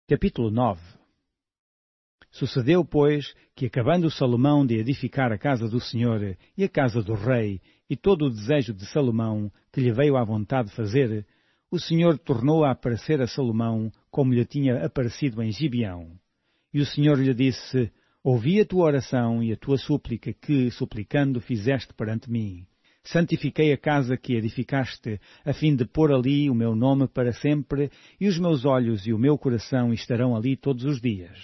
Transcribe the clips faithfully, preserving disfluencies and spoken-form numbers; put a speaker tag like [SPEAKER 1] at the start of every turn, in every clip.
[SPEAKER 1] Capítulo nove. Sucedeu, pois, que acabando Salomão de edificar a casa do Senhor e a casa do rei, e todo o desejo de Salomão, que lhe veio à vontade fazer, o Senhor tornou a aparecer a Salomão, como lhe tinha aparecido em Gibeão. E o Senhor lhe disse: Ouvi a tua oração e a tua súplica que, suplicando, fizeste perante mim. Santifiquei a casa que edificaste, a fim de pôr ali o meu nome para sempre, e os meus olhos e o meu coração estarão ali todos os dias.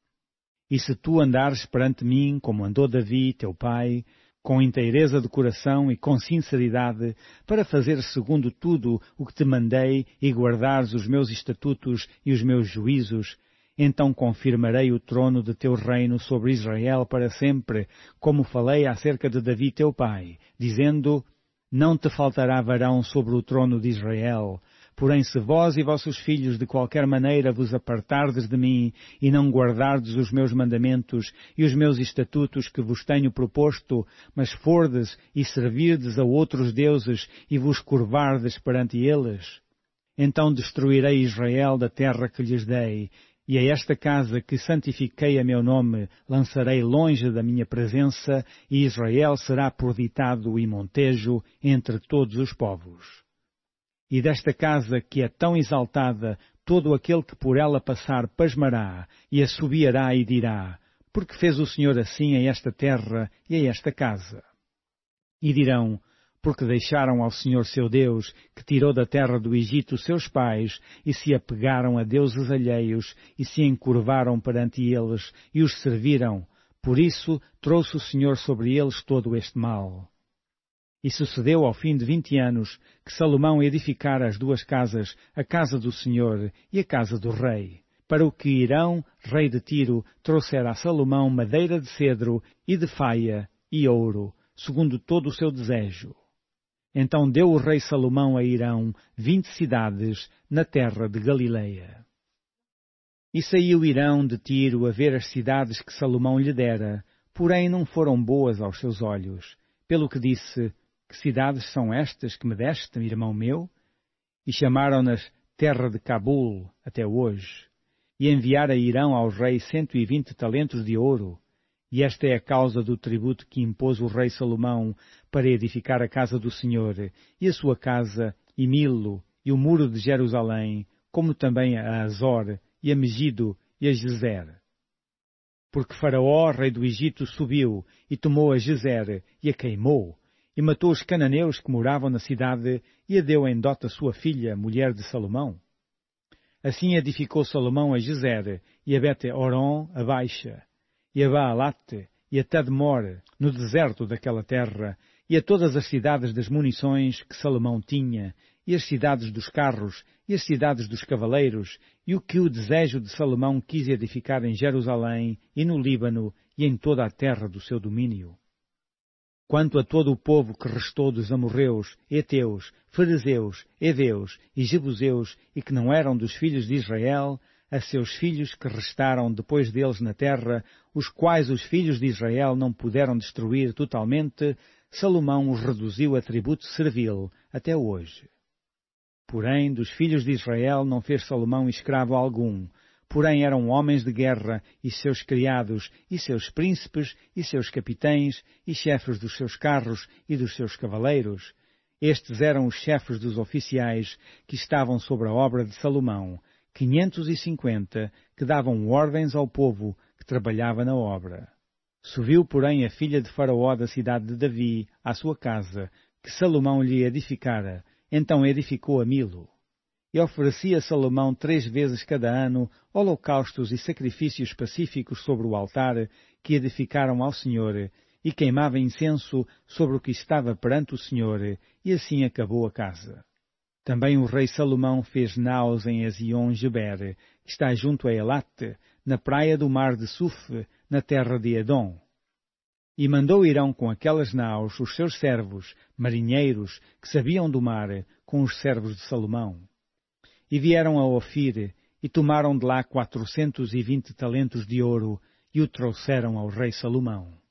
[SPEAKER 1] E se tu andares perante mim, como andou Davi, teu pai, com inteireza de coração e com sinceridade, para fazer segundo tudo o que te mandei, e guardares os meus estatutos e os meus juízos, então confirmarei o trono de teu reino sobre Israel para sempre, como falei acerca de Davi teu pai, dizendo: Não te faltará varão sobre o trono de Israel. Porém, se vós e vossos filhos de qualquer maneira vos apartardes de mim, e não guardardes os meus mandamentos e os meus estatutos que vos tenho proposto, mas fordes e servirdes a outros deuses e vos curvardes perante eles, então destruirei Israel da terra que lhes dei, e a esta casa que santifiquei a meu nome lançarei longe da minha presença, e Israel será por ditado e montejo entre todos os povos. E desta casa que é tão exaltada, todo aquele que por ela passar pasmará, e assobiará e dirá: Porque fez o Senhor assim a esta terra e a esta casa? E dirão: Porque deixaram ao Senhor seu Deus, que tirou da terra do Egito seus pais, e se apegaram a deuses alheios, e se encurvaram perante eles, e os serviram. Por isso trouxe o Senhor sobre eles todo este mal. E sucedeu ao fim de vinte anos, que Salomão edificara as duas casas, a casa do Senhor e a casa do rei, para o que Hirão, rei de Tiro, trouxera a Salomão madeira de cedro e de faia e ouro, segundo todo o seu desejo. Então deu o rei Salomão a Hirão vinte cidades na terra de Galileia. E saiu Hirão de Tiro a ver as cidades que Salomão lhe dera, porém não foram boas aos seus olhos, pelo que disse: Que cidades são estas que me deste, irmão meu? E chamaram-nas terra de Cabul até hoje. E enviara Hirão ao rei cento e vinte talentos de ouro. E esta é a causa do tributo que impôs o rei Salomão para edificar a casa do Senhor, e a sua casa, e Milo, e o muro de Jerusalém, como também a Azor, e a Megido, e a Gezer. Porque Faraó, rei do Egito, subiu, e tomou a Gezer, e a queimou, e matou os cananeus que moravam na cidade, e a deu em dote a sua filha, mulher de Salomão. Assim edificou Salomão a Gezer, e a Bet-Horon a Baixa, e a Baalate, e a Tadmor, no deserto daquela terra, e a todas as cidades das munições que Salomão tinha, e as cidades dos carros, e as cidades dos cavaleiros, e o que o desejo de Salomão quis edificar em Jerusalém, e no Líbano, e em toda a terra do seu domínio. Quanto a todo o povo que restou dos amorreus, heteus, ferezeus, heveus e jebuseus, e que não eram dos filhos de Israel, a seus filhos que restaram depois deles na terra, os quais os filhos de Israel não puderam destruir totalmente, Salomão os reduziu a tributo servil até hoje. Porém, dos filhos de Israel não fez Salomão escravo algum, porém eram homens de guerra, e seus criados, e seus príncipes, e seus capitães, e chefes dos seus carros e dos seus cavaleiros. Estes eram os chefes dos oficiais que estavam sobre a obra de Salomão, quinhentos e cinquenta, que davam ordens ao povo que trabalhava na obra. Subiu, porém, a filha de Faraó da cidade de Davi à sua casa, que Salomão lhe edificara. Então edificou a Milo. E oferecia Salomão três vezes cada ano holocaustos e sacrifícios pacíficos sobre o altar que edificaram ao Senhor, e queimava incenso sobre o que estava perante o Senhor, e assim acabou a casa. Também o rei Salomão fez naus em Ezion-Geber, que está junto a Elate, na praia do mar de Suf, na terra de Edom. E mandou Hirão com aquelas naus os seus servos, marinheiros, que sabiam do mar, com os servos de Salomão. E vieram a Ofir, e tomaram de lá quatrocentos e vinte talentos de ouro, e o trouxeram ao rei Salomão.